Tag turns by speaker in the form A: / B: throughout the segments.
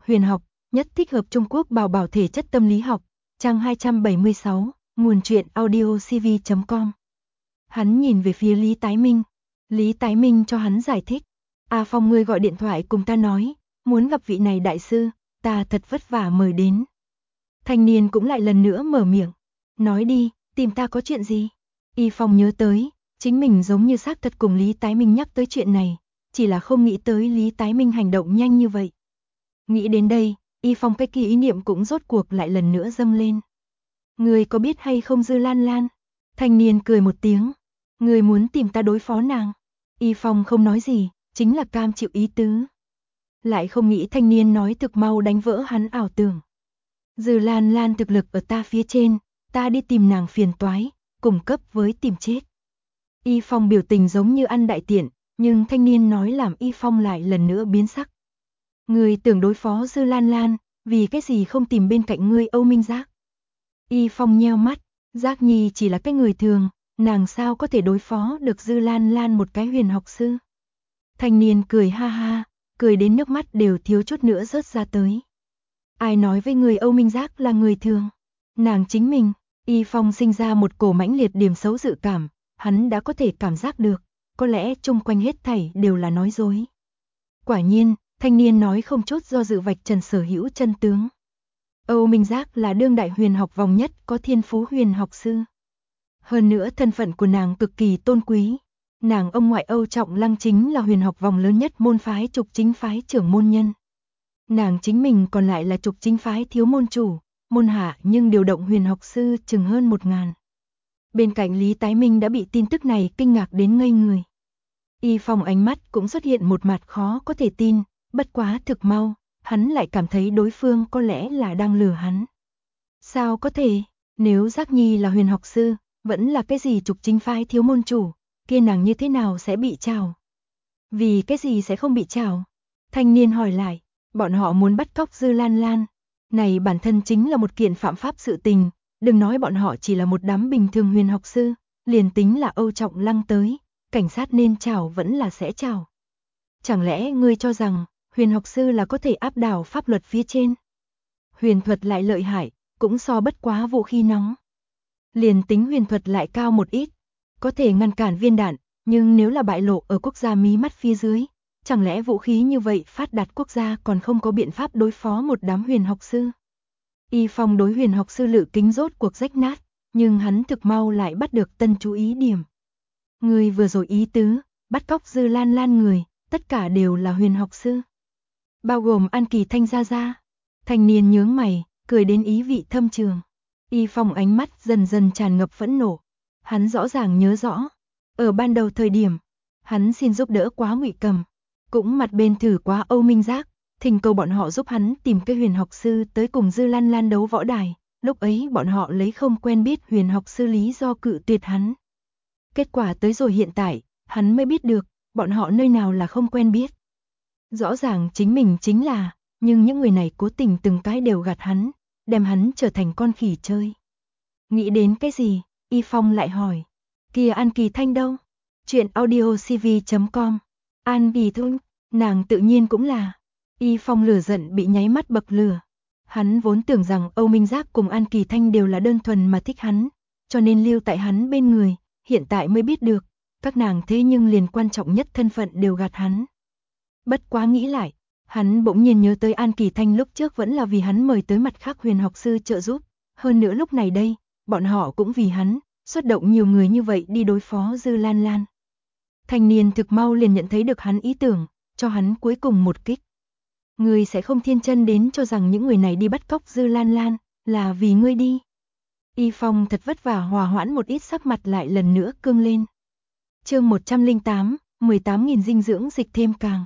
A: Huyền học, nhất thích hợp Trung Quốc bảo bảo thể chất tâm lý học, trang 276, nguồn truyện audiocv.com. Hắn nhìn về phía Lý Tái Minh. Lý Tái Minh cho hắn giải thích. A Phong, ngươi gọi điện thoại cùng ta nói, muốn gặp vị này đại sư, ta thật vất vả mời đến. Thanh niên cũng lại lần nữa mở miệng. Nói đi, tìm ta có chuyện gì? Y Phong nhớ tới, chính mình giống như xác thật cùng Lý Tái Minh nhắc tới chuyện này, chỉ là không nghĩ tới Lý Tái Minh hành động nhanh như vậy. Nghĩ đến đây, Y Phong cái kỳ ý niệm cũng rốt cuộc lại lần nữa dâng lên. Ngươi có biết hay không Dư Lan Lan? Thanh niên cười một tiếng. Ngươi muốn tìm ta đối phó nàng? Y Phong không nói gì, chính là cam chịu ý tứ. Lại không nghĩ thanh niên nói thực mau đánh vỡ hắn ảo tưởng. Dư Lan Lan thực lực ở ta phía trên, ta đi tìm nàng phiền toái, cùng cấp với tìm chết. Y Phong biểu tình giống như ăn đại tiện, nhưng thanh niên nói làm Y Phong lại lần nữa biến sắc. Ngươi tưởng đối phó Dư Lan Lan, vì cái gì không tìm bên cạnh ngươi Âu Minh Giác? Y Phong nheo mắt, Giác Nhi chỉ là cái người thường, nàng sao có thể đối phó được Dư Lan Lan một cái huyền học sư? Thanh niên cười ha ha, cười đến nước mắt đều thiếu chút nữa rớt ra tới. Ai nói với người Âu Minh Giác là người thường? Nàng chính mình. Y Phong sinh ra một cổ mãnh liệt điểm xấu dự cảm, hắn đã có thể cảm giác được, có lẽ chung quanh hết thảy đều là nói dối. Quả nhiên, thanh niên nói không chút do dự vạch trần sở hữu chân tướng. Âu Minh Giác là đương đại huyền học vòng nhất có thiên phú huyền học sư. Hơn nữa thân phận của nàng cực kỳ tôn quý. Nàng ông ngoại Âu Trọng Lăng chính là huyền học vòng lớn nhất môn phái Trục Chính phái trưởng môn nhân. Nàng chính mình còn lại là Trục Chính phái thiếu môn chủ, môn hạ nhưng điều động huyền học sư chừng hơn 1000. Bên cạnh Lý Tái Minh đã bị tin tức này kinh ngạc đến ngây người. Y Phong ánh mắt cũng xuất hiện một mặt khó có thể tin, bất quá thực mau, hắn lại cảm thấy đối phương có lẽ là đang lừa hắn. Sao có thể, nếu Giác Nhi là huyền học sư, vẫn là cái gì Trục Chính phái thiếu môn chủ, kia nàng như thế nào sẽ bị trảo? Vì cái gì sẽ không bị trảo? Thanh niên hỏi lại, bọn họ muốn bắt cóc Dư Lan Lan. Này bản thân chính là một kiện phạm pháp sự tình, đừng nói bọn họ chỉ là một đám bình thường huyền học sư, liền tính là Âu Trọng Lăng tới, cảnh sát nên trảo vẫn là sẽ trảo. Chẳng lẽ ngươi cho rằng, huyền học sư là có thể áp đảo pháp luật phía trên? Huyền thuật lại lợi hại, cũng so bất quá vũ khí nóng. Liền tính huyền thuật lại cao một ít, có thể ngăn cản viên đạn, nhưng nếu là bại lộ ở quốc gia mí mắt phía dưới, chẳng lẽ vũ khí như vậy phát đạt quốc gia còn không có biện pháp đối phó một đám huyền học sư? Y Phong đối huyền học sư lự kính rốt cuộc rách nát, nhưng hắn thực mau lại bắt được tân chú ý điểm. Người vừa rồi ý tứ, bắt cóc Dư Lan Lan người, tất cả đều là huyền học sư. Bao gồm An Kỳ Thanh gia gia. Thanh niên nhướng mày, cười đến ý vị thâm trường. Y Phong ánh mắt dần dần tràn ngập phẫn nộ. Hắn rõ ràng nhớ rõ, ở ban đầu thời điểm, hắn xin giúp đỡ quá Ngụy Cầm, cũng mặt bên thử quá Âu Minh Giác, thỉnh cầu bọn họ giúp hắn tìm cái huyền học sư tới cùng Dư Lan Lan đấu võ đài, lúc ấy bọn họ lấy không quen biết huyền học sư lý do cự tuyệt hắn. Kết quả tới rồi hiện tại, hắn mới biết được, bọn họ nơi nào là không quen biết. Rõ ràng chính mình chính là, nhưng những người này cố tình từng cái đều gạt hắn, đem hắn trở thành con khỉ chơi. Nghĩ đến cái gì, Y Phong lại hỏi, kia An Kỳ Thanh đâu? Chuyện audiocv.com. An Kỳ Thanh, nàng tự nhiên cũng là. Y Phong lửa giận bị nháy mắt bậc lửa. Hắn vốn tưởng rằng Âu Minh Giác cùng An Kỳ Thanh đều là đơn thuần mà thích hắn, cho nên lưu tại hắn bên người, hiện tại mới biết được, các nàng thế nhưng liền quan trọng nhất thân phận đều gạt hắn. Bất quá nghĩ lại, hắn bỗng nhiên nhớ tới An Kỳ Thanh lúc trước vẫn là vì hắn mời tới mặt khác huyền học sư trợ giúp, hơn nữa lúc này đây, bọn họ cũng vì hắn, xuất động nhiều người như vậy đi đối phó Dư Lan Lan. Thanh niên thực mau liền nhận thấy được hắn ý tưởng, cho hắn cuối cùng một kích. Ngươi sẽ không thiên chân đến cho rằng những người này đi bắt cóc Dư Lan Lan, là vì ngươi đi. Y Phong thật vất vả hòa hoãn một ít, sắc mặt lại lần nữa cương lên. Chương 108, 18.000 dinh dưỡng dịch thêm càng.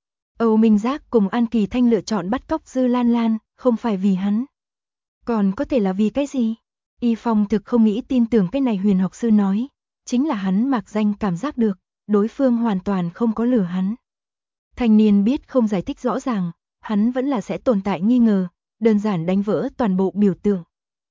A: Âu Minh Giác cùng An Kỳ Thanh lựa chọn bắt cóc Dư Lan Lan, không phải vì hắn. Còn có thể là vì cái gì? Y Phong thực không nghĩ tin tưởng cái này huyền học sư nói, chính là hắn mạc danh cảm giác được, đối phương hoàn toàn không có lừa hắn. Thanh niên biết không giải thích rõ ràng, hắn vẫn là sẽ tồn tại nghi ngờ, đơn giản đánh vỡ toàn bộ biểu tượng.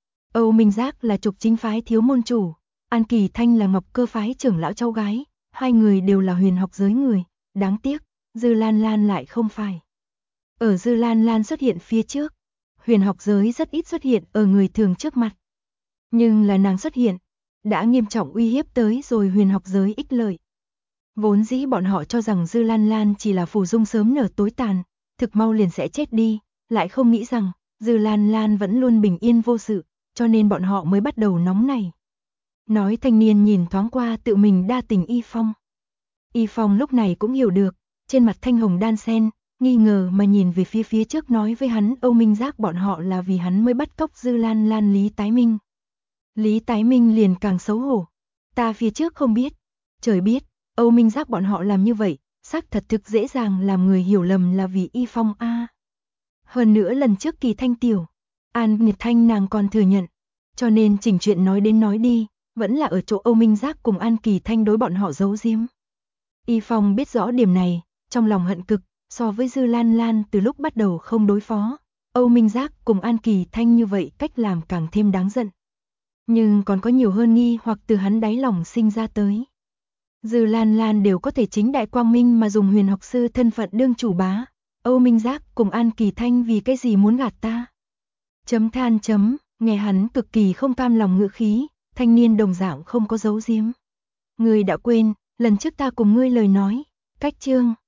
A: Âu Minh Giác là Trục Chính phái thiếu môn chủ, An Kỳ Thanh là Ngọc Cơ phái trưởng lão cháu gái, hai người đều là huyền học giới người, đáng tiếc, Dư Lan Lan lại không phải. Ở Dư Lan Lan xuất hiện phía trước, huyền học giới rất ít xuất hiện ở người thường trước mặt. Nhưng là nàng xuất hiện, đã nghiêm trọng uy hiếp tới rồi huyền học giới ích lợi. Vốn dĩ bọn họ cho rằng Dư Lan Lan chỉ là phù dung sớm nở tối tàn, thực mau liền sẽ chết đi, lại không nghĩ rằng Dư Lan Lan vẫn luôn bình yên vô sự, cho nên bọn họ mới bắt đầu nóng này. Nói thanh niên nhìn thoáng qua tự mình đa tình Y Phong. Y Phong lúc này cũng hiểu được, trên mặt thanh hồng đan sen, nghi ngờ mà nhìn về phía trước nói với hắn Âu Minh Giác bọn họ là vì hắn mới bắt cóc Dư Lan Lan Lý Tái Minh. Lý Tái Minh liền càng xấu hổ. Ta phía trước không biết, trời biết, Âu Minh Giác bọn họ làm như vậy, xác thật thực dễ dàng làm người hiểu lầm là vì Y Phong a. Hơn nữa lần trước Kỳ Thanh tiểu, An Nguyệt Thanh nàng còn thừa nhận, cho nên chỉnh chuyện nói đến nói đi, vẫn là ở chỗ Âu Minh Giác cùng An Kỳ Thanh đối bọn họ giấu giếm. Y Phong biết rõ điểm này, trong lòng hận cực, so với Dư Lan Lan từ lúc bắt đầu không đối phó, Âu Minh Giác cùng An Kỳ Thanh như vậy cách làm càng thêm đáng giận. Nhưng còn có nhiều hơn nghi hoặc từ hắn đáy lòng sinh ra tới. Dư Lan Lan đều có thể chính đại quang minh mà dùng huyền học sư thân phận đương chủ bá, Âu Minh Giác cùng An Kỳ Thanh vì cái gì muốn gạt ta? Chấm than chấm, nghe hắn cực kỳ không cam lòng ngữ khí, thanh niên đồng dạng không có giấu giếm. Ngươi đã quên, lần trước ta cùng ngươi lời nói, cách chương